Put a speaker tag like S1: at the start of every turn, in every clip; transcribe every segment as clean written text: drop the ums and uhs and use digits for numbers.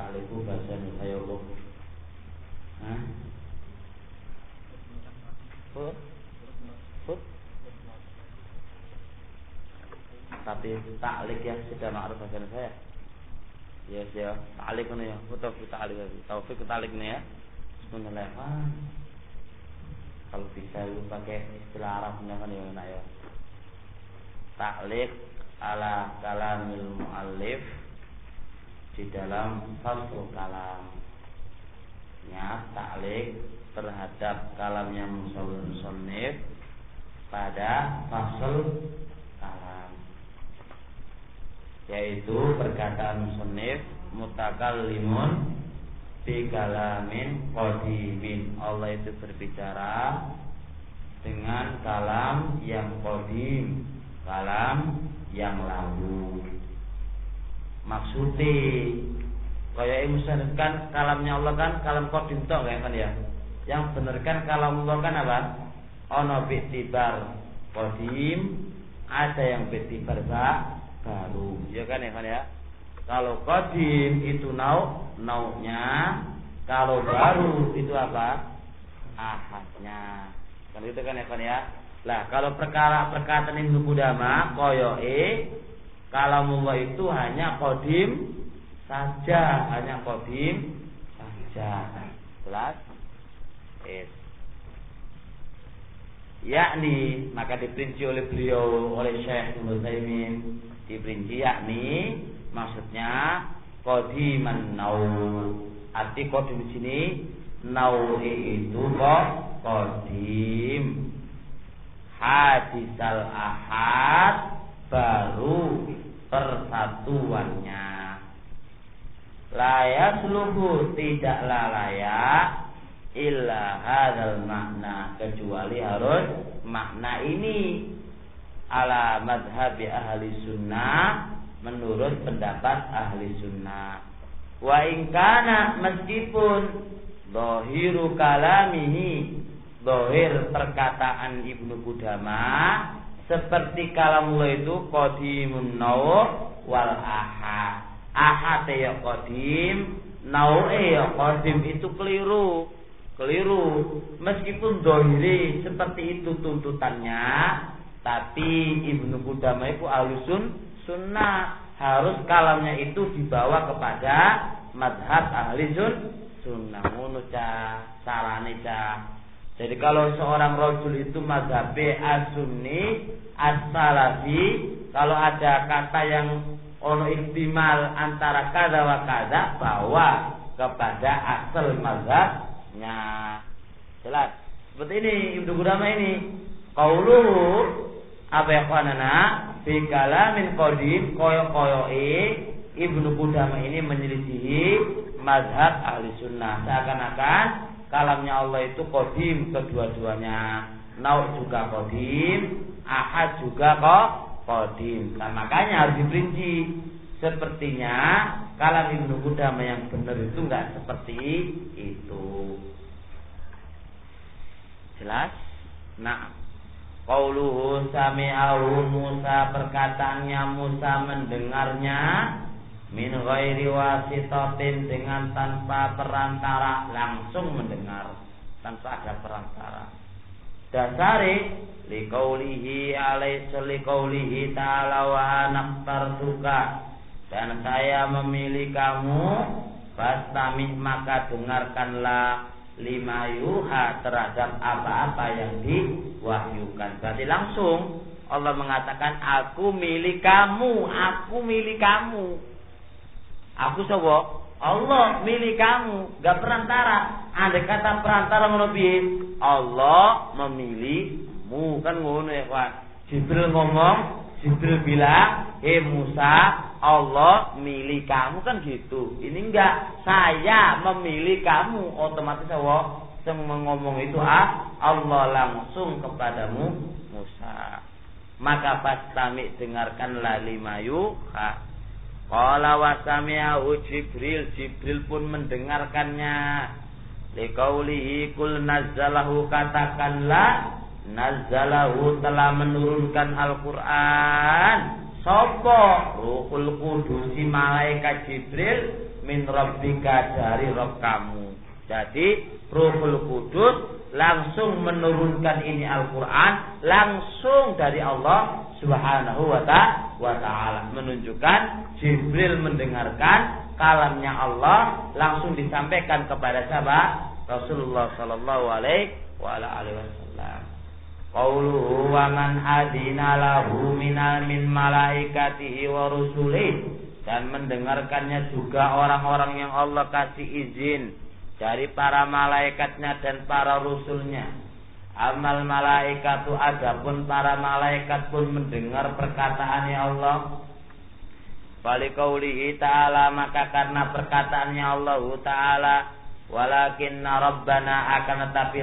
S1: ta'liku bahasane kaya apa? Hah? Fut. Tapi ta'lik ya sudah ma'ruf bahasa saya. Yes ya, ta'lik ini ya, betul ta'lik. Taufik ta'lik ini ya. Bismillahirrahmanirrahim. Kalau bisa lu pakai istilah Arabnya kan ya enak ya. Ta'lik ala kalamil muallif di dalam fasl kalam. Ya, ta'lik terhadap kalamnya musannif pada fasl kalam, yaitu perkataan musannif mutakallimun bi kalamin qadimin. Allah itu berbicara dengan kalam yang qadim, kalam yang lalu. Maksudnya kaya musannif kan kalamnya Allah kan kalam qadim tok kan ya. Yang bener kan kalam Allah kan apa? Ana bi'tibar qadim, ada yang bi'tibar baru. Ya kan ya. Kalau qadim itu nau'nya, kalau baru itu apa? Ahadnya. Kan itu kan ya. Lah kalau perkataan Ibnu Qudamah koyoke kalamullah itu hanya qadim saja, hanya qadim saja. Jelas? Yakni maka diperinci oleh beliau oleh Syekh Ibnu Utsaimin, diperinci yakni maksudnya qadiman nau. Arti qadim di sini naui itu kok qadim. Hadisal ahad baru persatuannya. Layak seluruh tidaklah layak illa hadzal makna, kecuali harus makna ini ala madhabi ahli sunnah, menurut pendapat ahli sunnah. Wa in kana, meskipun zahiru kalamihi, zahir perkataan Ibnu Qudamah seperti kalamullah itu qadimun nau' wal ahad. Ahad ya qadim, nau' ya qadim, itu keliru. Meskipun zahiri seperti itu tuntutannya, tapi Ibnu Qudamah itu ahlusun sunnah, harus kalamnya itu dibawa kepada madhab ahli sunnah. Ngono cah sarane cah. Jadi kalau seorang rajul itu mazhabe as-sunni as-salafi, kalau ada kata yang ono ihtimal antara kada wa kada, bawa kepada asal mazhabnya. Jelas. Seperti ini Ibnu Qudamah ini. Qauluhu apa ya kanana fi kalamin qadim, koyo-koyoe Ibnu Qudamah ini menyelisihi mazhab ahli sunnah. Seakan-akan kalamnya Allah itu qadim kedua-duanya. Nau' juga qadim, ahad juga kok qadim. Nah, makanya harus diperinci. Sepertinya kalam Ibnu Qudamah yang benar itu enggak seperti itu. Jelas? Nah, qauluhu sami'ahu Musa, perkataannya Musa mendengarnya min ghairi wasitatin, dengan tanpa perantara, langsung mendengar tanpa ada perantara. Dasari liqaulihi ta'ala wa naqtartuka, dan saya memilih kamu, fastami' maka dengarkanlah lima yuha, terhadap apa-apa yang diwahyukan. Berarti langsung Allah mengatakan aku milih kamu, aku milih kamu. Aku sapa? Allah milih kamu, gak perantara. Andai kata perantara ngono piye? Allah memilihmu, kan ngono ya Pak. Jibril ngomong, Jibril bilang, Musa, Allah milih kamu, kan gitu. Ini enggak, saya memilih kamu. Otomatis Allah yang ngomong itu Allah langsung kepadamu Musa. Maka pastami dengarkanlah lima yuha. Qala wa sami'ahu Jibril, Jibril pun mendengarkannya. Liqaulihi kul nazzalahu, katakanlah nazzalahu telah menurunkan Al-Qur'an Sapa Ruhul Qudus malaikat Jibril min rabbika dari Rabb kamu. Jadi Ruhul Qudus langsung menurunkan ini Al-Qur'an langsung dari Allah Subhanahu wa ta'ala, menunjukkan Jibril mendengarkan kalamnya Allah langsung disampaikan kepada siapa? Rasulullah sallallahu alaihi wasallam. Qauluhu wa man adina lahu min malaikatihi wa rusulihi, dan mendengarkannya juga orang-orang yang Allah kasih izin dari para malaikatnya dan para rasulnya. Amal malaikatu, adapun para malaikat pun mendengar perkataannya Allah. Fali qaulihi ta'ala, maka karena perkataannya Allah Ta'ala, walakinna rabbana, akan tetapi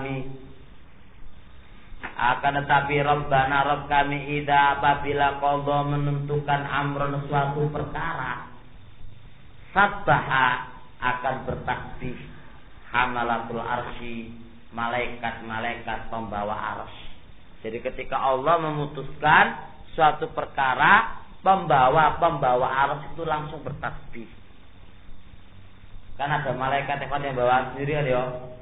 S1: Rabb kami idza apabila qadha menentukan amron suatu perkara, sabbaha akan bertasbih hamalatul arsy, malaikat-malaikat pembawa arsy. Jadi ketika Allah memutuskan suatu perkara, pembawa arsy itu langsung bertasbih. Kan ada malaikat yang bawa sendiri ya.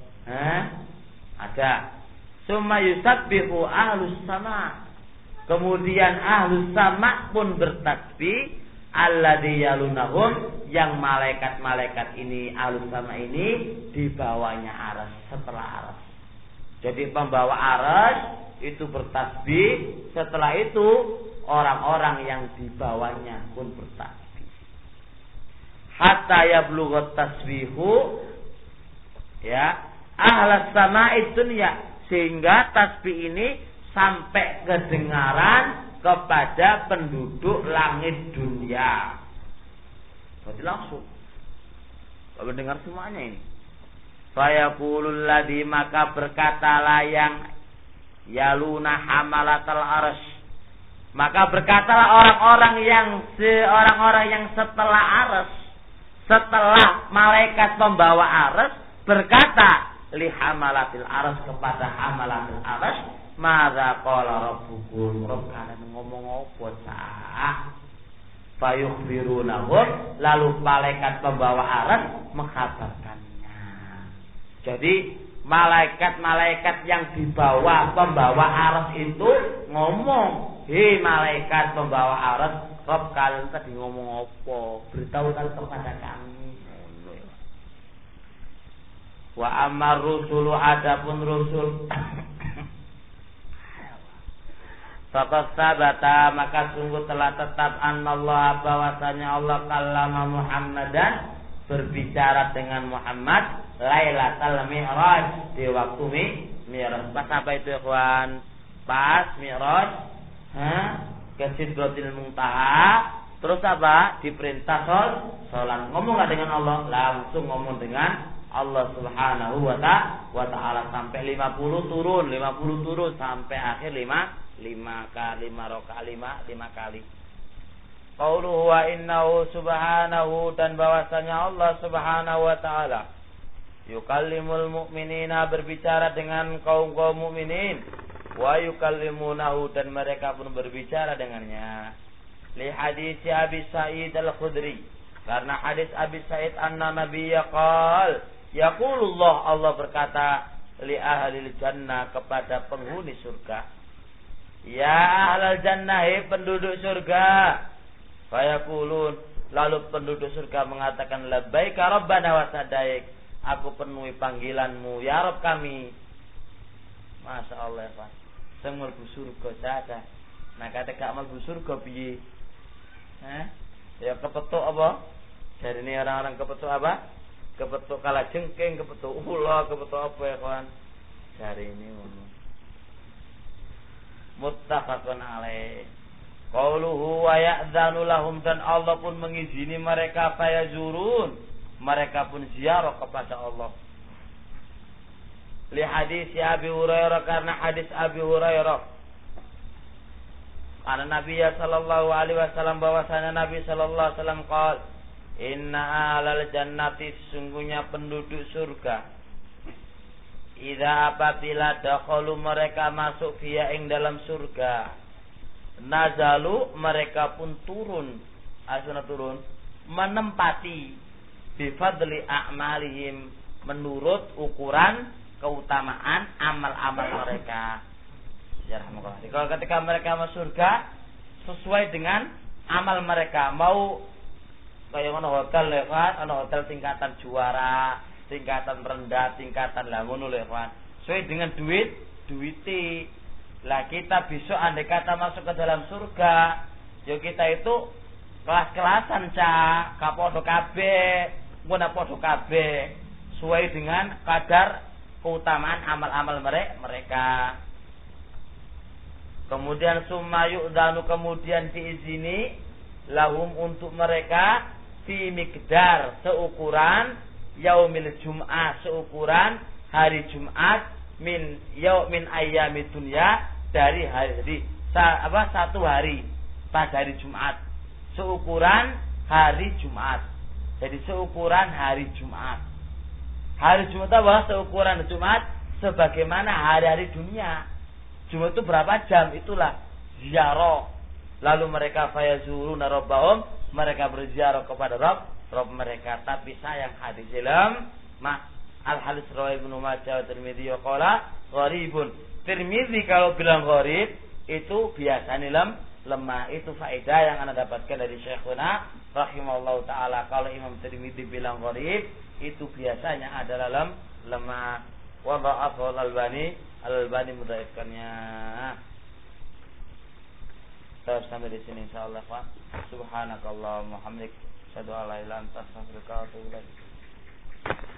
S1: Ada. Summa yusabbihu ahlus sama. Kemudian ahlus sama pun bertasbih, alladzi yalunahum, yang malaikat-malaikat ini ahlus sama ini di bawahnya arsy, setelah arsy. Jadi pembawa arsy itu bertasbih, setelah itu orang-orang yang di bawahnya pun bertasbih. Hatta yablughat tasbihu ya ahlas sama'i dunya, sehingga tasbih ini sampai kedengaran kepada penduduk langit dunia. Berarti langsung mendengar semuanya ini. Fayaqulul ladzi, maka berkatalah yang yaluna hamalatal arsy, maka berkatalah orang-orang yang setelah arsy, setelah malaikat pembawa arsy berkata li hamalatil arsy, kepada hamalatil arsy, madza qala rabbukum, Rabb kalian ngomong apa cah? Fayukhbirunahum, lalu malaikat pembawa arsy mengkabarkannya. Jadi malaikat-malaikat yang di bawah pembawa arsy itu ngomong, hei malaikat pembawa arsy, Rabb kalian tadi ngomong apa? Beritahukan kepada kami. Wa amar rusulu, adapun rusul faqad sabata, maka sungguh telah tetap annallahu, bahwasanya Allah kallama Muhammadan, berbicara dengan Muhammad lailatul mi'raj, di waktu mi'raj. Pas apa itu ikhwan? Pas mi'raj ke Sidratil Muntaha, terus apa? Diperintah salat. Ngomong enggak dengan Allah? Langsung ngomong dengan Allah Subhanahu wa ta'ala, sampai 50 turun sampai akhir 5 kali. Qauluhu wa innahu subhanahu, dan bahwasanya Allah Subhanahu wa ta'ala yukallimul mu'minina, berbicara dengan kaum mukminin, wa yukallimunahu, dan mereka pun berbicara dengannya. Li hadis Abi Sa'id Al-Khudri, karena hadis Abi Sa'id anna nabiyya qala, yaqulullah, Allah berkata li ahlil jannah, kepada penghuni surga, ya ahlal jannah, penduduk surga. Fayaqulun, lalu penduduk surga mengatakan, labbaika rabbana wa sadaik, aku penuhi panggilanmu ya Rabb kami. Masya Allah, Pak. Sing mlebu surga saja. Nah kata gak mlebu surga piye? Ya kepethuk apa? Jadi ini orang-orang kepethuk apa? Kepethuk kala jengking, kepethuk ula, kepethuk apa ya kawan? Dari ini muttafaqun alaih. Qauluhu wa ya'dzanu lahum, dan Allah pun mengizini mereka, fayazurun, mereka pun ziarah kepada Allah. Li hadis Abi Hurairah, karena hadis Abi Hurairah, karena Nabi sallallahu alaihi wasallam, bahwasanya Nabi sallallahu alaihi wasallam qala, inna ahlal jannati, sesungguhnya penduduk surga, idza apabila dakhalu, mereka masuk fiha ing dalam surga, nazalu mereka pun turun, asuna turun menempati bifadli a'malihim menurut ukuran keutamaan amal-amal mereka. Ya rahmatullah. Kalau ketika mereka masuk surga sesuai dengan amal mereka, mau kayak mana hotel lewat, ana hotel tingkatan juara, tingkatan rendah, tingkatan lah ngono lewat. Sesuai dengan duiti. Lah kita besok andai kata masuk ke dalam surga, yo kita itu kelas-kelasan cak, kapodo kabeh, ngono podo kabeh, sesuai dengan kadar keutamaan amal-amal mereka. Kemudian sumayu danu kemudian diizini lahum untuk mereka fi miqdar seukuran yaumil jum'ah seukuran hari Jumat min ayyamid dunya dari hari satu hari pada hari Jumat seukuran hari Jumat. Jadi seukuran hari Jumat. Hari Jumat apa? Seukuran Jumat sebagaimana hari-hari dunia. Jumat itu berapa jam? Itulah ziarah. Lalu mereka fayazuruna rabbahum, mereka berziarah kepada Rabb mereka. Tapi sayang hadis ilm al-hadis rawi Ibnu Majah wa Tirmidzi wa qala gharibun. Tirmidzi kalau bilang gharib itu biasanya lemah. Itu faedah yang Anda dapatkan dari Syekhuna rahimahullahu taala. Kalau Imam Tirmidzi bilang gharib itu biasanya adalah lemah. Wa dha'afa Al-Albani mudhaifkannya. Kita sampai di sini insyaallah, Pak. Subhanakallahumma hamdik, asyhadu an la ilaha illa anta, astaghfiruka wa atubu ilaik.